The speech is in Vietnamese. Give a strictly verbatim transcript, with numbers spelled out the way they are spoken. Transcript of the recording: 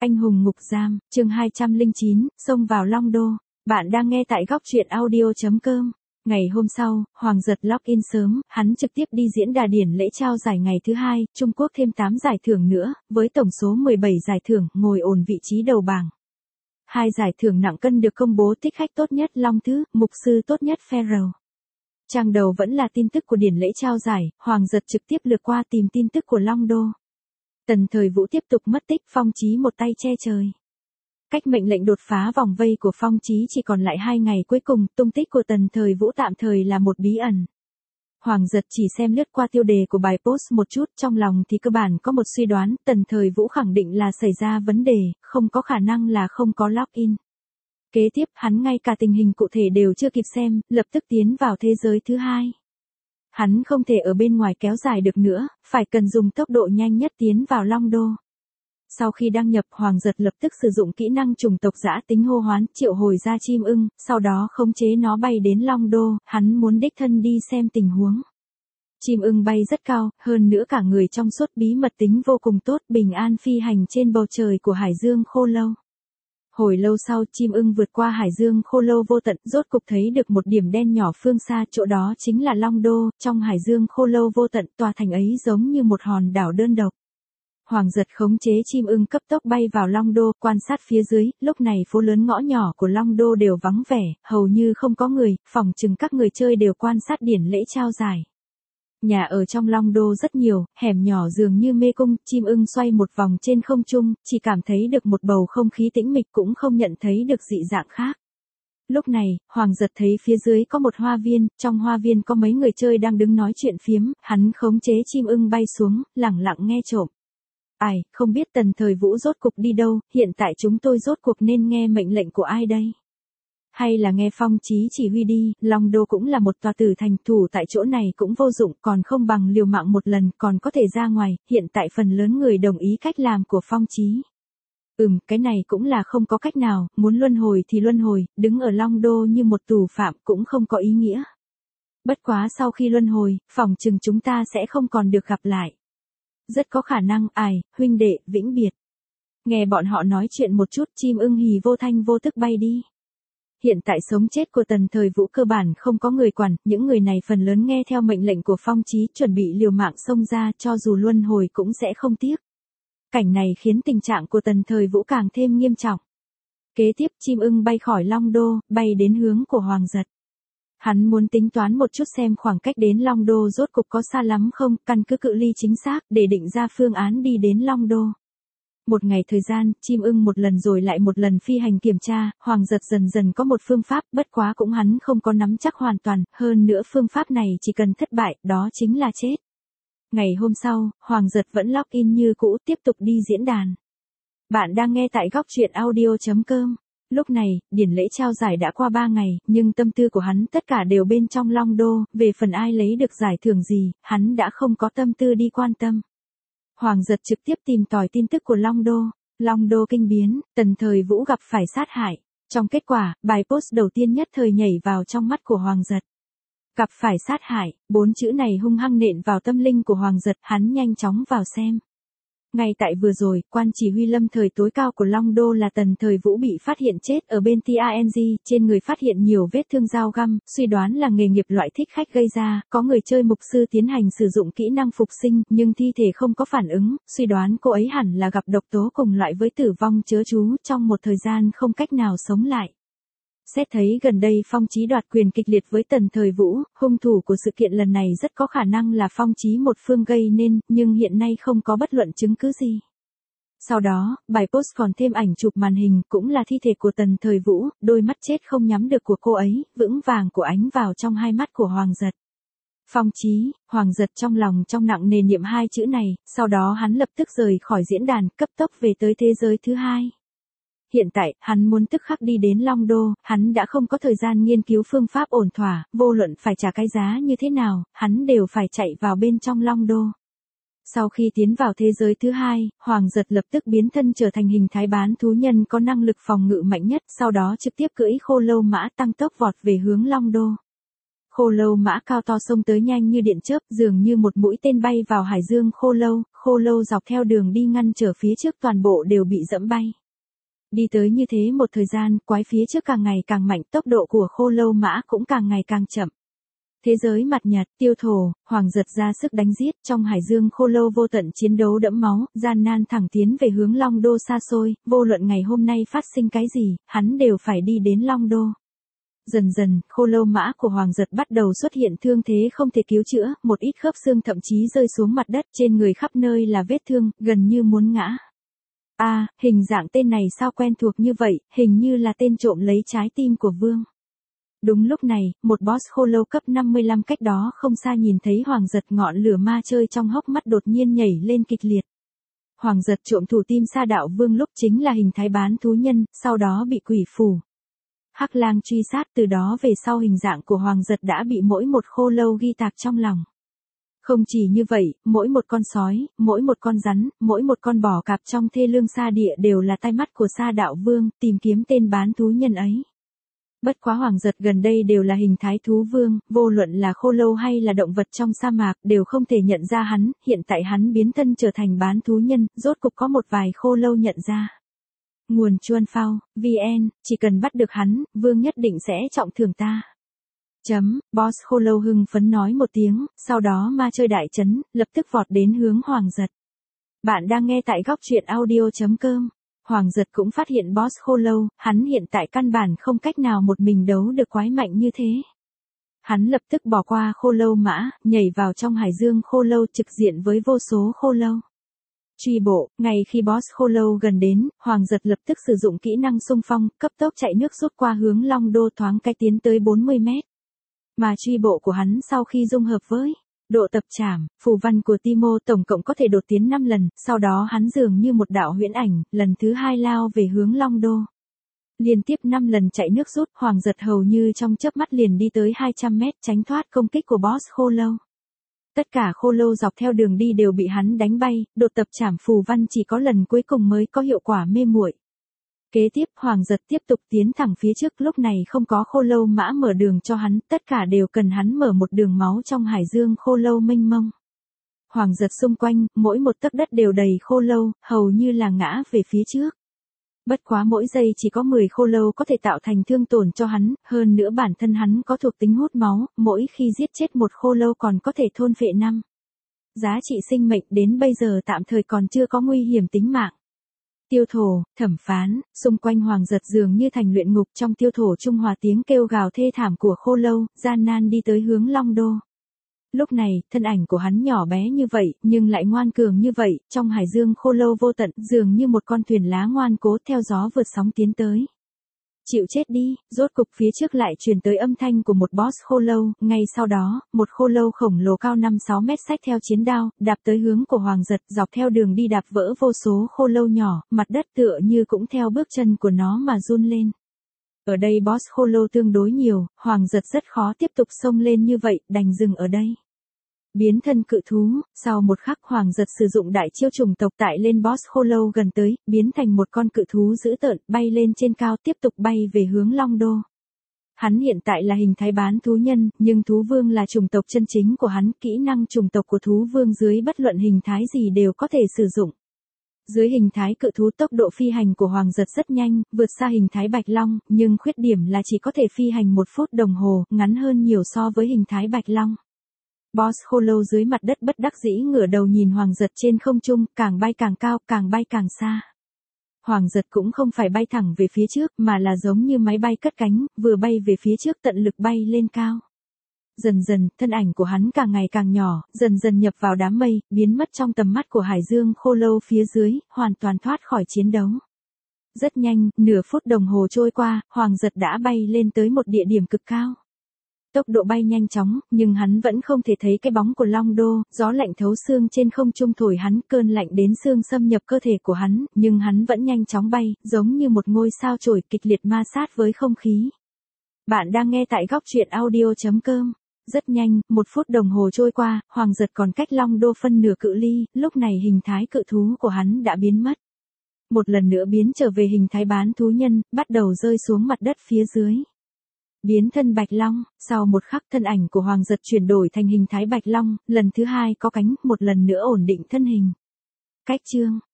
Anh hùng ngục giam, chương hai trăm lẻ chín, xông vào Long Đô. Bạn đang nghe tại góc truyện audio chấm com. Ngày hôm sau, Hoàng Giật log-in sớm, hắn trực tiếp đi diễn đà điển lễ trao giải ngày thứ hai, Trung Quốc thêm tám giải thưởng nữa, với tổng số mười bảy giải thưởng, ngồi ổn vị trí đầu bảng. Hai giải thưởng nặng cân được công bố, thích khách tốt nhất Long Thứ, mục sư tốt nhất Pharaoh. Trang đầu vẫn là tin tức của điển lễ trao giải, Hoàng Giật trực tiếp lướt qua tìm tin tức của Long Đô. Tần Thời Vũ tiếp tục mất tích, Phong Chí một tay che trời. Cách mệnh lệnh đột phá vòng vây của Phong Chí chỉ còn lại hai ngày cuối cùng, tung tích của Tần Thời Vũ tạm thời là một bí ẩn. Hoàng Giật chỉ xem lướt qua tiêu đề của bài post một chút, trong lòng thì cơ bản có một suy đoán, Tần Thời Vũ khẳng định là xảy ra vấn đề, không có khả năng là không có login. Kế tiếp, hắn ngay cả tình hình cụ thể đều chưa kịp xem, lập tức tiến vào thế giới thứ hai. Hắn không thể ở bên ngoài kéo dài được nữa, phải cần dùng tốc độ nhanh nhất tiến vào Long Đô. Sau khi đăng nhập, Hoàng Giật lập tức sử dụng kỹ năng chủng tộc dã tính hô hoán, triệu hồi ra chim ưng, sau đó khống chế nó bay đến Long Đô, hắn muốn đích thân đi xem tình huống. Chim ưng bay rất cao, hơn nữa cả người trong suốt, bí mật tính vô cùng tốt, bình an phi hành trên bầu trời của Hải Dương Khô Lâu. Hồi lâu sau, chim ưng vượt qua Hải Dương Khô Lâu vô tận, rốt cục thấy được một điểm đen nhỏ phương xa, chỗ đó chính là Long Đô, trong Hải Dương Khô Lâu vô tận, tòa thành ấy giống như một hòn đảo đơn độc. Hoàng Giật khống chế chim ưng cấp tốc bay vào Long Đô, quan sát phía dưới, lúc này phố lớn ngõ nhỏ của Long Đô đều vắng vẻ, hầu như không có người, phỏng chừng các người chơi đều quan sát điển lễ trao giải. Nhà ở trong Long Đô rất nhiều, hẻm nhỏ dường như mê cung, chim ưng xoay một vòng trên không trung, chỉ cảm thấy được một bầu không khí tĩnh mịch, cũng không nhận thấy được dị dạng khác. Lúc này, Hoàng Giật thấy phía dưới có một hoa viên, trong hoa viên có mấy người chơi đang đứng nói chuyện phiếm, hắn khống chế chim ưng bay xuống, lẳng lặng nghe trộm. Ai, không biết Tần Thời Vũ rốt cục đi đâu, hiện tại chúng tôi rốt cuộc nên nghe mệnh lệnh của ai đây? Hay là nghe Phong Chí chỉ huy đi, Long Đô cũng là một tòa tử thành, thủ tại chỗ này cũng vô dụng, còn không bằng liều mạng một lần, còn có thể ra ngoài, hiện tại phần lớn người đồng ý cách làm của Phong Chí. Ừm, cái này cũng là không có cách nào, muốn luân hồi thì luân hồi, đứng ở Long Đô như một tù phạm cũng không có ý nghĩa. Bất quá sau khi luân hồi, phỏng chừng chúng ta sẽ không còn được gặp lại. Rất có khả năng, ai, huynh đệ, vĩnh biệt. Nghe bọn họ nói chuyện một chút, chim ưng hì vô thanh vô tức bay đi. Hiện tại sống chết của Tần Thời Vũ cơ bản không có người quản, những người này phần lớn nghe theo mệnh lệnh của Phong Chí, chuẩn bị liều mạng xông ra, cho dù luân hồi cũng sẽ không tiếc. Cảnh này khiến tình trạng của Tần Thời Vũ càng thêm nghiêm trọng. Kế tiếp, chim ưng bay khỏi Long Đô, bay đến hướng của Hoàng Giật. Hắn muốn tính toán một chút xem khoảng cách đến Long Đô rốt cục có xa lắm không, căn cứ cự ly chính xác, để định ra phương án đi đến Long Đô. Một ngày thời gian, chim ưng một lần rồi lại một lần phi hành kiểm tra, Hoàng Giật dần dần có một phương pháp, bất quá cũng hắn không có nắm chắc hoàn toàn, hơn nữa phương pháp này chỉ cần thất bại, đó chính là chết. Ngày hôm sau, Hoàng Giật vẫn log-in như cũ, tiếp tục đi diễn đàn. Bạn đang nghe tại góc truyện audio chấm com. Lúc này, điển lễ trao giải đã qua ba ngày, nhưng tâm tư của hắn tất cả đều bên trong Long Đô, về phần ai lấy được giải thưởng gì, hắn đã không có tâm tư đi quan tâm. Hoàng Giật trực tiếp tìm tòi tin tức của Long Đô. Long Đô kinh biến, Tần Thời Vũ gặp phải sát hại. Trong kết quả, bài post đầu tiên nhất thời nhảy vào trong mắt của Hoàng Giật. Gặp phải sát hại, bốn chữ này hung hăng nện vào tâm linh của Hoàng Giật, hắn nhanh chóng vào xem. Ngay tại vừa rồi, quan chỉ huy lâm thời tối cao của Long Đô là Tần Thời Vũ bị phát hiện chết ở bên Tang, trên người phát hiện nhiều vết thương dao găm, suy đoán là nghề nghiệp loại thích khách gây ra, có người chơi mục sư tiến hành sử dụng kỹ năng phục sinh, nhưng thi thể không có phản ứng, suy đoán cô ấy hẳn là gặp độc tố cùng loại với tử vong chớ chú, trong một thời gian không cách nào sống lại. Xét thấy gần đây Phong Chí đoạt quyền kịch liệt với Tần Thời Vũ, hung thủ của sự kiện lần này rất có khả năng là Phong Chí một phương gây nên, nhưng hiện nay không có bất luận chứng cứ gì. Sau đó, bài post còn thêm ảnh chụp màn hình, cũng là thi thể của Tần Thời Vũ, đôi mắt chết không nhắm được của cô ấy, vững vàng của ánh vào trong hai mắt của Hoàng Giật. Phong Chí, Hoàng Giật trong lòng trong nặng nề niệm hai chữ này, sau đó hắn lập tức rời khỏi diễn đàn, cấp tốc về tới thế giới thứ hai. Hiện tại, hắn muốn tức khắc đi đến Long Đô, hắn đã không có thời gian nghiên cứu phương pháp ổn thỏa, vô luận phải trả cái giá như thế nào, hắn đều phải chạy vào bên trong Long Đô. Sau khi tiến vào thế giới thứ hai, Hoàng Giật lập tức biến thân trở thành hình thái bán thú nhân có năng lực phòng ngự mạnh nhất, sau đó trực tiếp cưỡi khô lâu mã tăng tốc vọt về hướng Long Đô. Khô lâu mã cao to xông tới nhanh như điện chớp, dường như một mũi tên bay vào hải dương khô lâu, khô lâu dọc theo đường đi ngăn trở phía trước toàn bộ đều bị dẫm bay. Đi tới như thế một thời gian, quái phía trước càng ngày càng mạnh, tốc độ của khô lâu mã cũng càng ngày càng chậm. Thế giới mặt nhật, Tiêu Thổ, Hoàng Giật ra sức đánh giết, trong hải dương khô lâu vô tận chiến đấu đẫm máu, gian nan thẳng tiến về hướng Long Đô xa xôi, vô luận ngày hôm nay phát sinh cái gì, hắn đều phải đi đến Long Đô. Dần dần, khô lâu mã của Hoàng Giật bắt đầu xuất hiện thương thế không thể cứu chữa, một ít khớp xương thậm chí rơi xuống mặt đất, trên người khắp nơi là vết thương, gần như muốn ngã. A, à, hình dạng tên này sao quen thuộc như vậy, hình như là tên trộm lấy trái tim của Vương. Đúng lúc này, một boss khô lâu cấp năm mươi lăm cách đó không xa nhìn thấy Hoàng Giật, ngọn lửa ma chơi trong hốc mắt đột nhiên nhảy lên kịch liệt. Hoàng Giật trộm thủ tim Sa Đạo Vương lúc chính là hình thái bán thú nhân, sau đó bị quỷ phủ Hắc Lang truy sát, từ đó về sau hình dạng của Hoàng Giật đã bị mỗi một khô lâu ghi tạc trong lòng. Không chỉ như vậy, mỗi một con sói, mỗi một con rắn, mỗi một con bò cạp trong thê lương sa địa đều là tai mắt của Sa Đạo Vương, tìm kiếm tên bán thú nhân ấy. Bất quá Hoàng Giật gần đây đều là hình thái thú vương, vô luận là khô lâu hay là động vật trong sa mạc, đều không thể nhận ra hắn, hiện tại hắn biến thân trở thành bán thú nhân, rốt cục có một vài khô lâu nhận ra. Nguồn Chuan Phao, vê en, chỉ cần bắt được hắn, Vương nhất định sẽ trọng thưởng ta. Chấm, boss khô lâu hưng phấn nói một tiếng, sau đó ma chơi đại chấn, lập tức vọt đến hướng Hoàng Giật. Bạn đang nghe tại góc truyện audio chấm com. Hoàng Giật cũng phát hiện boss khô lâu, hắn hiện tại căn bản không cách nào một mình đấu được quái mạnh như thế. Hắn lập tức bỏ qua khô lâu mã, nhảy vào trong hải dương khô lâu trực diện với vô số khô lâu. Truy bộ, ngay khi boss khô lâu gần đến, Hoàng Giật lập tức sử dụng kỹ năng xung phong, cấp tốc chạy nước rút qua hướng Long Đô, thoáng cái tiến tới bốn mươi mét. Mà truy bộ của hắn sau khi dung hợp với độ tập trảm, phù văn của Timo tổng cộng có thể đột tiến năm lần, sau đó hắn dường như một đạo huyễn ảnh, lần thứ hai lao về hướng Long Đô. Liên tiếp năm lần chạy nước rút, Hoàng Giật hầu như trong chớp mắt liền đi tới hai trăm mét, tránh thoát công kích của boss khô lâu. Tất cả khô lâu dọc theo đường đi đều bị hắn đánh bay, đột tập trảm phù văn chỉ có lần cuối cùng mới có hiệu quả mê muội. Kế tiếp, Hoàng Giật tiếp tục tiến thẳng phía trước, lúc này không có khô lâu mã mở đường cho hắn, tất cả đều cần hắn mở một đường máu trong hải dương khô lâu mênh mông. Hoàng Giật xung quanh, mỗi một tấc đất đều đầy khô lâu, hầu như là ngã về phía trước. Bất quá mỗi giây chỉ có mười khô lâu có thể tạo thành thương tổn cho hắn, hơn nữa bản thân hắn có thuộc tính hút máu, mỗi khi giết chết một khô lâu còn có thể thôn phệ năm. Giá trị sinh mệnh đến bây giờ tạm thời còn chưa có nguy hiểm tính mạng. Tiêu Thổ, Thẩm Phán, xung quanh Hoàng Giật dường như thành luyện ngục, trong Tiêu Thổ trung hòa tiếng kêu gào thê thảm của khô lâu, gian nan đi tới hướng Long Đô. Lúc này, thân ảnh của hắn nhỏ bé như vậy, nhưng lại ngoan cường như vậy, trong hải dương khô lâu vô tận, dường như một con thuyền lá ngoan cố theo gió vượt sóng tiến tới. Chịu chết đi, rốt cục phía trước lại truyền tới âm thanh của một boss khô lâu, ngay sau đó, một khô lâu khổng lồ cao năm sáu mét xách theo chiến đao, đạp tới hướng của Hoàng Giật, dọc theo đường đi đạp vỡ vô số khô lâu nhỏ, mặt đất tựa như cũng theo bước chân của nó mà run lên. Ở đây boss khô lâu tương đối nhiều, Hoàng Giật rất khó tiếp tục xông lên như vậy, đành dừng ở đây. Biến thân cự thú, sau một khắc Hoàng Giật sử dụng đại chiêu trùng tộc tại lên boss khô lâu gần tới, biến thành một con cự thú dữ tợn, bay lên trên cao tiếp tục bay về hướng Long Đô. Hắn hiện tại là hình thái bán thú nhân, nhưng thú vương là chủng tộc chân chính của hắn, kỹ năng chủng tộc của thú vương dưới bất luận hình thái gì đều có thể sử dụng. Dưới hình thái cự thú tốc độ phi hành của Hoàng Giật rất nhanh, vượt xa hình thái bạch long, nhưng khuyết điểm là chỉ có thể phi hành một phút đồng hồ, ngắn hơn nhiều so với hình thái bạch long. Boss khô lâu dưới mặt đất bất đắc dĩ ngửa đầu nhìn Hoàng Giật trên không trung, càng bay càng cao, càng bay càng xa. Hoàng Giật cũng không phải bay thẳng về phía trước, mà là giống như máy bay cất cánh, vừa bay về phía trước tận lực bay lên cao. Dần dần, thân ảnh của hắn càng ngày càng nhỏ, dần dần nhập vào đám mây, biến mất trong tầm mắt của hải dương khô lâu phía dưới, hoàn toàn thoát khỏi chiến đấu. Rất nhanh, nửa phút đồng hồ trôi qua, Hoàng Giật đã bay lên tới một địa điểm cực cao. Tốc độ bay nhanh chóng, nhưng hắn vẫn không thể thấy cái bóng của Long Đô, gió lạnh thấu xương trên không trung thổi hắn, cơn lạnh đến xương xâm nhập cơ thể của hắn, nhưng hắn vẫn nhanh chóng bay, giống như một ngôi sao chổi kịch liệt ma sát với không khí. Bạn đang nghe tại góc truyện audio chấm com. Rất nhanh, một phút đồng hồ trôi qua, Hoàng Giật còn cách Long Đô phân nửa cự ly, lúc này hình thái cự thú của hắn đã biến mất. Một lần nữa biến trở về hình thái bán thú nhân, bắt đầu rơi xuống mặt đất phía dưới. Biến thân Bạch Long, sau một khắc thân ảnh của Hoàng Giật chuyển đổi thành hình thái Bạch Long, lần thứ hai có cánh, một lần nữa ổn định thân hình. Cách chương